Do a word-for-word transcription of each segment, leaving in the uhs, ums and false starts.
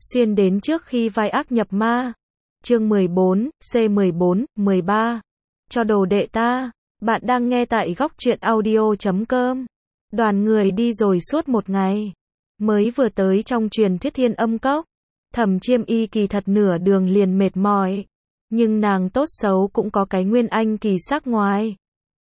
xuyên đến trước khi vai ác nhập ma. Chương mười bốn, C mười bốn, mười ba. Cho đồ đệ ta. Bạn đang nghe tại góc truyện audio chấm com. Đoàn người đi rồi suốt một ngày. Mới vừa tới trong truyền thuyết Thiên Âm Cốc. Thẩm Chiêm Y kỳ thật nửa đường liền mệt mỏi. Nhưng nàng tốt xấu cũng có cái nguyên anh kỳ sắc ngoài.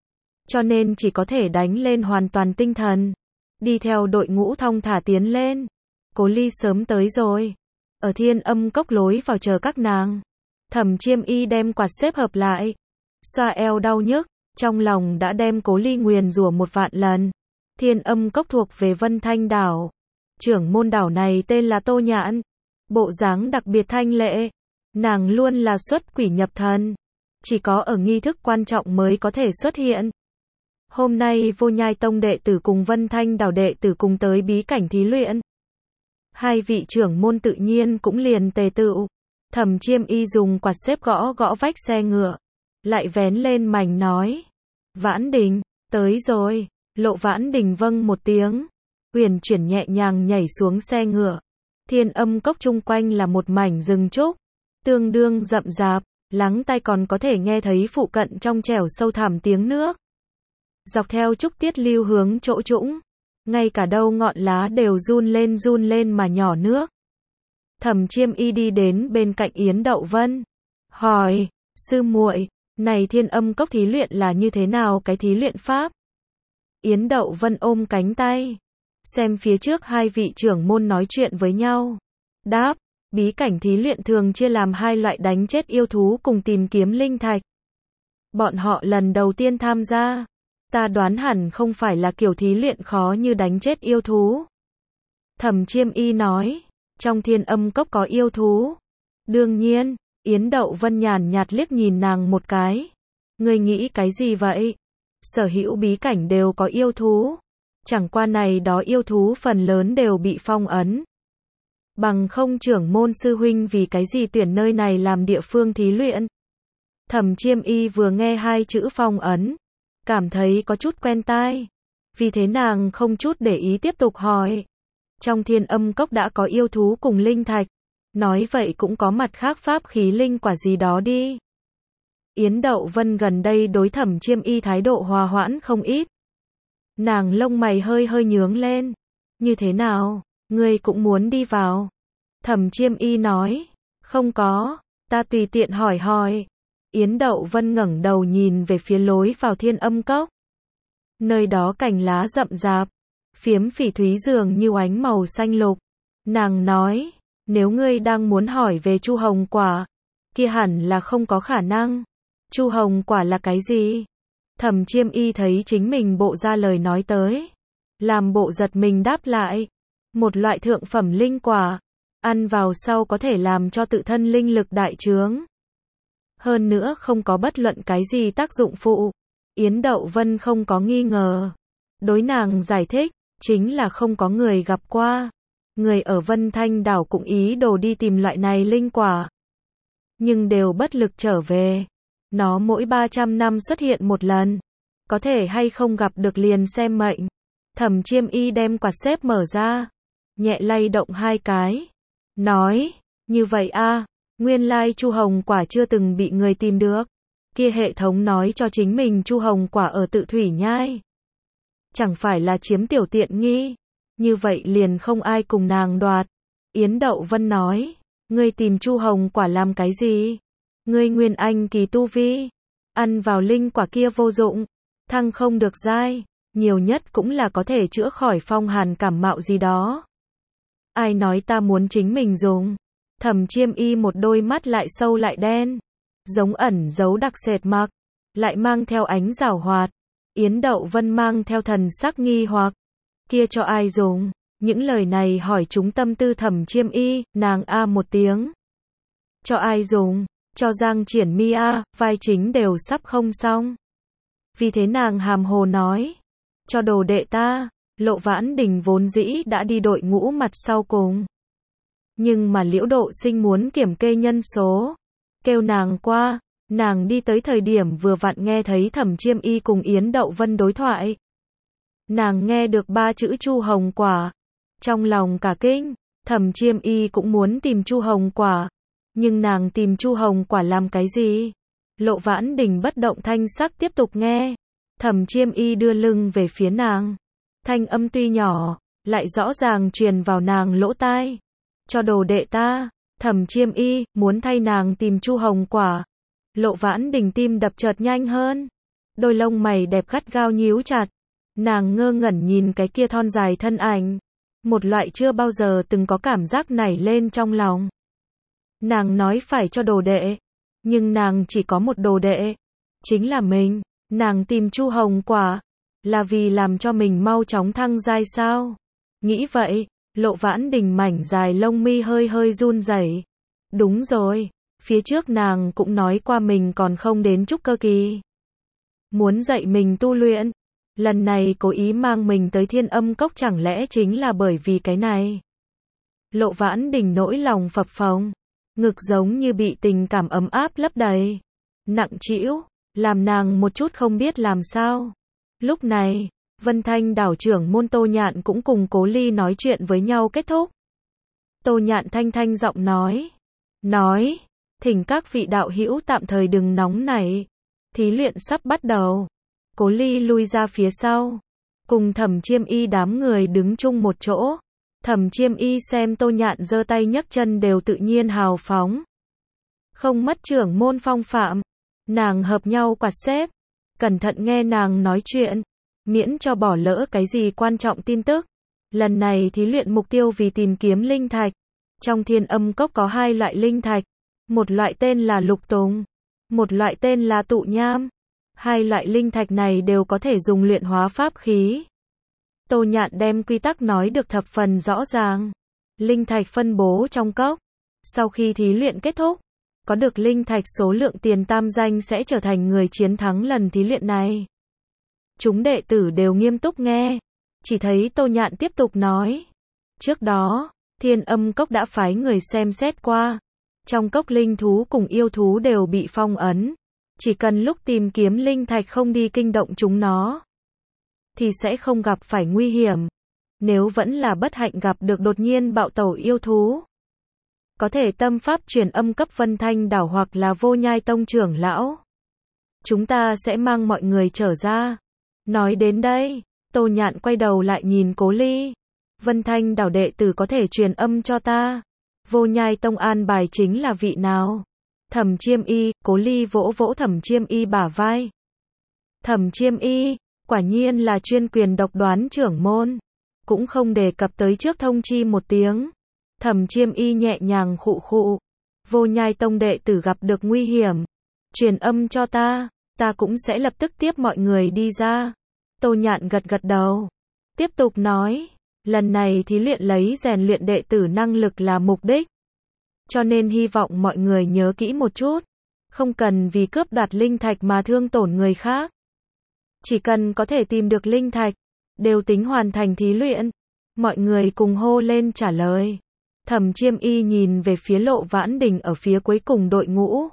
Cho nên chỉ có thể đánh lên hoàn toàn tinh thần. Đi theo đội ngũ thong thả tiến lên. Cố Ly sớm tới rồi. Ở Thiên Âm Cốc lối vào chờ các nàng. Thẩm Chiêm Y đem quạt xếp hợp lại. Xoa eo đau nhức. Trong lòng đã đem Cố Ly nguyền rủa một vạn lần. Thiên Âm Cốc thuộc về Vân Thanh đảo. Trưởng môn đảo này tên là Tô Nhãn. Bộ dáng đặc biệt thanh lệ. Nàng luôn là xuất quỷ nhập thần. Chỉ có ở nghi thức quan trọng mới có thể xuất hiện. Hôm nay Vô Nhai Tông đệ tử cùng Vân Thanh đảo đệ tử cùng tới bí cảnh thí luyện. Hai vị trưởng môn tự nhiên cũng liền tề tựu. Thẩm Chiêm Y dùng quạt xếp gõ gõ vách xe ngựa. Lại vén lên mảnh nói. Vãn Đình, tới rồi. Lộ Vãn Đình vâng một tiếng. Uyển chuyển nhẹ nhàng nhảy xuống xe ngựa. Thiên Âm Cốc chung quanh là một mảnh rừng trúc. Tương đương rậm rạp, lắng tai còn có thể nghe thấy phụ cận trong trẻo sâu thẳm tiếng nước. Dọc theo trúc tiết lưu hướng chỗ trũng. Ngay cả đâu ngọn lá đều run lên run lên mà nhỏ nước. Thẩm Chiêm Y đi đến bên cạnh Yến Đậu Vân. Hỏi, sư muội, này Thiên Âm Cốc thí luyện là như thế nào cái thí luyện pháp? Yến Đậu Vân ôm cánh tay. Xem phía trước hai vị trưởng môn nói chuyện với nhau. Đáp, bí cảnh thí luyện thường chia làm hai loại đánh chết yêu thú cùng tìm kiếm linh thạch. Bọn họ lần đầu tiên tham gia. Ta đoán hẳn không phải là kiểu thí luyện khó như đánh chết yêu thú. Thẩm Chiêm Y nói, trong Thiên Âm Cốc có yêu thú. Đương nhiên, Yến Đậu Vân nhàn nhạt liếc nhìn nàng một cái. Ngươi nghĩ cái gì vậy? Sở hữu bí cảnh đều có yêu thú. Chẳng qua này đó yêu thú phần lớn đều bị phong ấn. Bằng không trưởng môn sư huynh vì cái gì tuyển nơi này làm địa phương thí luyện. Thẩm Chiêm Y vừa nghe hai chữ phong ấn. Cảm thấy có chút quen tai. Vì thế nàng không chút để ý tiếp tục hỏi. Trong Thiên Âm Cốc đã có yêu thú cùng linh thạch. Nói vậy cũng có mặt khác pháp khí linh quả gì đó đi. Yến Đậu Vân gần đây đối Thẩm Chiêm Y thái độ hòa hoãn không ít. Nàng lông mày hơi hơi nhướng lên. Như thế nào, ngươi cũng muốn đi vào? Thẩm Chiêm Y nói. Không có, ta tùy tiện hỏi hỏi. Yến Đậu Vân ngẩng đầu nhìn về phía lối vào Thiên Âm Cốc. Nơi đó cành lá rậm rạp, phiếm phỉ thúy dường như ánh màu xanh lục. Nàng nói, nếu ngươi đang muốn hỏi về Chu Hồng Quả, kia hẳn là không có khả năng. Chu Hồng Quả là cái gì? Thẩm Chiêm Y thấy chính mình bộ ra lời nói tới. Làm bộ giật mình đáp lại. Một loại thượng phẩm linh quả. Ăn vào sau có thể làm cho tự thân linh lực đại trướng. Hơn nữa không có bất luận cái gì tác dụng phụ. Yến Đậu Vân không có nghi ngờ. Đối nàng giải thích, chính là không có người gặp qua. Người ở Vân Thanh đảo cũng ý đồ đi tìm loại này linh quả. Nhưng đều bất lực trở về. Nó mỗi ba trăm năm xuất hiện một lần. Có thể hay không gặp được liền xem mệnh. Thẩm Chiêm Y đem quạt xếp mở ra. Nhẹ lay động hai cái. Nói, như vậy a, nguyên lai Chu Hồng Quả chưa từng bị người tìm được. Kia hệ thống nói cho chính mình Chu Hồng Quả ở Tự Thủy Nhai. Chẳng phải là chiếm tiểu tiện nghi. Như vậy liền không ai cùng nàng đoạt. Yến Đậu Vân nói, ngươi tìm Chu Hồng Quả làm cái gì? Ngươi nguyên anh kỳ tu vi. Ăn vào linh quả kia vô dụng. Thăng không được giai. Nhiều nhất cũng là có thể chữa khỏi phong hàn cảm mạo gì đó. Ai nói ta muốn chính mình dùng? Thẩm Chiêm Y một đôi mắt lại sâu lại đen. Giống ẩn giấu đặc sệt mặc. Lại mang theo ánh giảo hoạt. Yến Đậu Vân mang theo thần sắc nghi hoặc. Kia cho ai dùng? Những lời này hỏi chúng tâm tư Thẩm Chiêm Y. Nàng a một tiếng. Cho ai dùng? Cho Giang Triển Mi a, vai chính đều sắp không xong. Vì thế nàng hàm hồ nói. Cho đồ đệ ta. Lộ Vãn Đình vốn dĩ đã đi đội ngũ mặt sau cùng. Nhưng mà Liễu Độ Sinh muốn kiểm kê nhân số. Kêu nàng qua. Nàng đi tới thời điểm vừa vặn nghe thấy Thẩm Chiêm Y cùng Yến Đậu Vân đối thoại. Nàng nghe được ba chữ Chu Hồng Quả. Trong lòng cả kinh. Thẩm Chiêm Y cũng muốn tìm Chu Hồng Quả, nhưng nàng tìm Chu Hồng Quả làm cái gì? Lộ Vãn Đình bất động thanh sắc tiếp tục nghe. Thẩm Chiêm Y đưa lưng về phía nàng. Thanh âm tuy nhỏ, lại rõ ràng truyền vào nàng lỗ tai. Cho đồ đệ ta, Thẩm Chiêm Y muốn thay nàng tìm Chu Hồng Quả. Lộ Vãn Đình tim đập chợt nhanh hơn. Đôi lông mày đẹp gắt gao nhíu chặt. Nàng ngơ ngẩn nhìn cái kia thon dài thân ảnh. Một loại chưa bao giờ từng có cảm giác nảy lên trong lòng. Nàng nói phải cho đồ đệ, nhưng nàng chỉ có một đồ đệ, chính là mình. Nàng tìm Chu Hồng Quả, là vì làm cho mình mau chóng thăng giai sao? Nghĩ vậy, Lộ Vãn Đình mảnh dài lông mi hơi hơi run rẩy. Đúng rồi, phía trước nàng cũng nói qua mình còn không đến trúc cơ kỳ. Muốn dạy mình tu luyện. Lần này cố ý mang mình tới Thiên Âm Cốc chẳng lẽ chính là bởi vì cái này? Lộ Vãn Đình nỗi lòng phập phồng, ngực giống như bị tình cảm ấm áp lấp đầy, nặng trĩu, làm nàng một chút không biết làm sao. Lúc này, Vân Thanh đảo trưởng môn Tô Nhạn cũng cùng Cố Ly nói chuyện với nhau kết thúc. Tô Nhạn thanh thanh giọng nói, nói, thỉnh các vị đạo hữu tạm thời đừng nóng nảy, thí luyện sắp bắt đầu. Cố Ly lui ra phía sau, cùng Thẩm Chiêm Y đám người đứng chung một chỗ. Thẩm Chiêm Y xem Tô Nhạn giơ tay nhấc chân đều tự nhiên hào phóng, không mất trưởng môn phong phạm. Nàng hợp nhau quạt xếp, cẩn thận nghe nàng nói chuyện, miễn cho bỏ lỡ cái gì quan trọng tin tức. Lần này thí luyện mục tiêu vì tìm kiếm linh thạch. Trong Thiên Âm Cốc có hai loại linh thạch, một loại tên là lục tùng, một loại tên là tụ nham. Hai loại linh thạch này đều có thể dùng luyện hóa pháp khí. Tô Nhạn đem quy tắc nói được thập phần rõ ràng. Linh thạch phân bố trong cốc. Sau khi thí luyện kết thúc, có được linh thạch số lượng tiền tam danh sẽ trở thành người chiến thắng lần thí luyện này. Chúng đệ tử đều nghiêm túc nghe. Chỉ thấy Tô Nhạn tiếp tục nói. Trước đó, Thiên Âm Cốc đã phái người xem xét qua. Trong cốc linh thú cùng yêu thú đều bị phong ấn. Chỉ cần lúc tìm kiếm linh thạch không đi kinh động chúng nó, thì sẽ không gặp phải nguy hiểm. Nếu vẫn là bất hạnh gặp được đột nhiên bạo tẩu yêu thú, có thể tâm pháp truyền âm cấp Vân Thanh đảo hoặc là Vô Nhai Tông trưởng lão. Chúng ta sẽ mang mọi người trở ra. Nói đến đây, Tô Nhạn quay đầu lại nhìn Cố Ly. Vân Thanh đảo đệ tử có thể truyền âm cho ta. Vô Nhai Tông an bài chính là vị nào? Thẩm Chiêm Y. Cố Ly vỗ vỗ Thẩm Chiêm Y bả vai. Thẩm Chiêm Y, quả nhiên là chuyên quyền độc đoán trưởng môn, cũng không đề cập tới trước thông chi một tiếng. Thẩm Chiêm Y nhẹ nhàng khụ khụ. Vô Nhai Tông đệ tử gặp được nguy hiểm, truyền âm cho ta, ta cũng sẽ lập tức tiếp mọi người đi ra. Tô Nhạn gật gật đầu, tiếp tục nói, lần này thí luyện lấy rèn luyện đệ tử năng lực là mục đích, cho nên hy vọng mọi người nhớ kỹ một chút, không cần vì cướp đoạt linh thạch mà thương tổn người khác. Chỉ cần có thể tìm được linh thạch, đều tính hoàn thành thí luyện. Mọi người cùng hô lên trả lời. Thẩm Chiêm Y nhìn về phía Lộ Vãn Đình ở phía cuối cùng đội ngũ.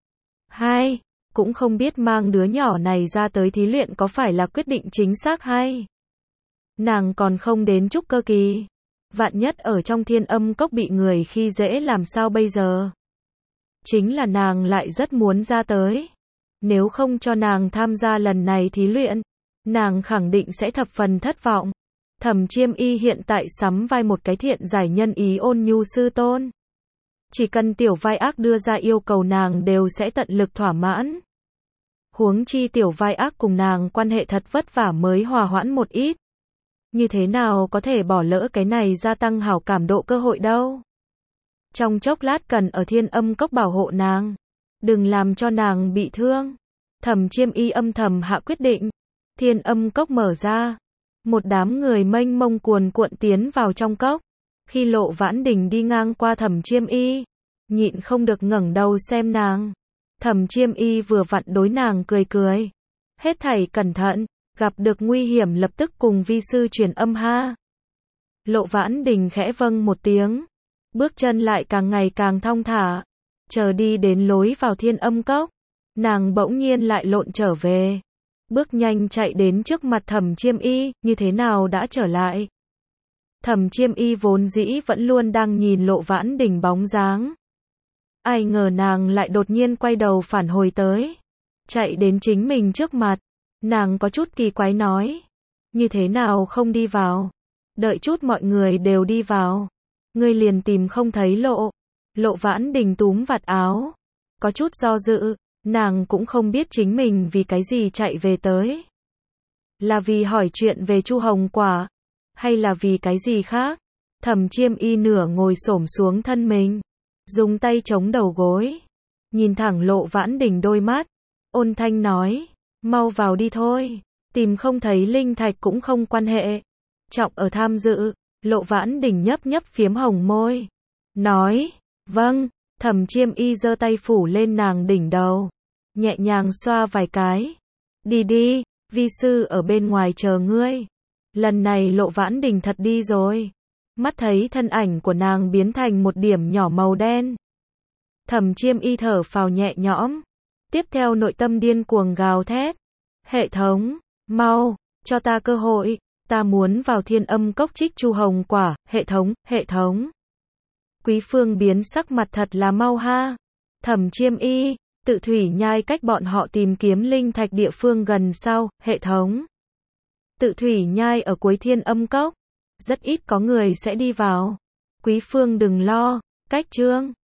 Hai, cũng không biết mang đứa nhỏ này ra tới thí luyện có phải là quyết định chính xác hay. Nàng còn không đến trúc cơ kỳ. Vạn nhất ở trong Thiên Âm Cốc bị người khi dễ làm sao bây giờ? Chính là nàng lại rất muốn ra tới. Nếu không cho nàng tham gia lần này thí luyện, nàng khẳng định sẽ thập phần thất vọng. Thẩm Chiêm Y hiện tại sắm vai một cái thiện giải nhân ý ôn nhu sư tôn. Chỉ cần tiểu vai ác đưa ra yêu cầu nàng đều sẽ tận lực thỏa mãn. Huống chi tiểu vai ác cùng nàng quan hệ thật vất vả mới hòa hoãn một ít. Như thế nào có thể bỏ lỡ cái này gia tăng hảo cảm độ cơ hội đâu. Trong chốc lát cần ở Thiên Âm Cốc bảo hộ nàng, đừng làm cho nàng bị thương. Thẩm Chiêm Y âm thầm hạ quyết định. Thiên Âm Cốc mở ra, một đám người mênh mông cuồn cuộn tiến vào trong cốc. Khi Lộ Vãn Đình đi ngang qua Thẩm Chiêm Y, nhịn không được ngẩng đầu xem nàng. Thẩm Chiêm Y vừa vặn đối nàng cười cười. Hết thảy cẩn thận, gặp được nguy hiểm lập tức cùng vi sư truyền âm ha. Lộ Vãn Đình khẽ vâng một tiếng, bước chân lại càng ngày càng thong thả. Chờ đi đến lối vào Thiên Âm Cốc, nàng bỗng nhiên lại lộn trở về. Bước nhanh chạy đến trước mặt Thẩm Chiêm Y, như thế nào đã trở lại? Thẩm Chiêm Y vốn dĩ vẫn luôn đang nhìn Lộ Vãn Đình bóng dáng. Ai ngờ nàng lại đột nhiên quay đầu phản hồi tới. Chạy đến chính mình trước mặt. Nàng có chút kỳ quái nói. Như thế nào không đi vào? Đợi chút mọi người đều đi vào. Ngươi liền tìm không thấy lộ. Lộ Vãn Đình túm vạt áo. Có chút do dự. Nàng cũng không biết chính mình vì cái gì chạy về tới. Là vì hỏi chuyện về Chu Hồng Quả. Hay là vì cái gì khác? Thẩm Chiêm Y nửa ngồi xổm xuống thân mình. Dùng tay chống đầu gối. Nhìn thẳng Lộ Vãn Đình đôi mắt. Ôn thanh nói. Mau vào đi thôi. Tìm không thấy linh thạch cũng không quan hệ. Trọng ở tham dự. Lộ Vãn Đình nhấp nhấp phiếm hồng môi. Nói. Vâng. Thẩm Chiêm Y giơ tay phủ lên nàng đỉnh đầu. Nhẹ nhàng xoa vài cái. Đi đi. Vi sư ở bên ngoài chờ ngươi. Lần này Lộ Vãn Đình thật đi rồi. Mắt thấy thân ảnh của nàng biến thành một điểm nhỏ màu đen. Thẩm Chiêm Y thở phào nhẹ nhõm. Tiếp theo nội tâm điên cuồng gào thét. Hệ thống, mau, cho ta cơ hội, ta muốn vào Thiên Âm Cốc trích Chu Hồng Quả, hệ thống, hệ thống. Quý Phương biến sắc mặt thật là mau ha. Thẩm Chiêm Y, Tự Thủy Nhai cách bọn họ tìm kiếm linh thạch địa phương gần sau, hệ thống. Tự Thủy Nhai ở cuối Thiên Âm Cốc, rất ít có người sẽ đi vào. Quý Phương đừng lo, cách chương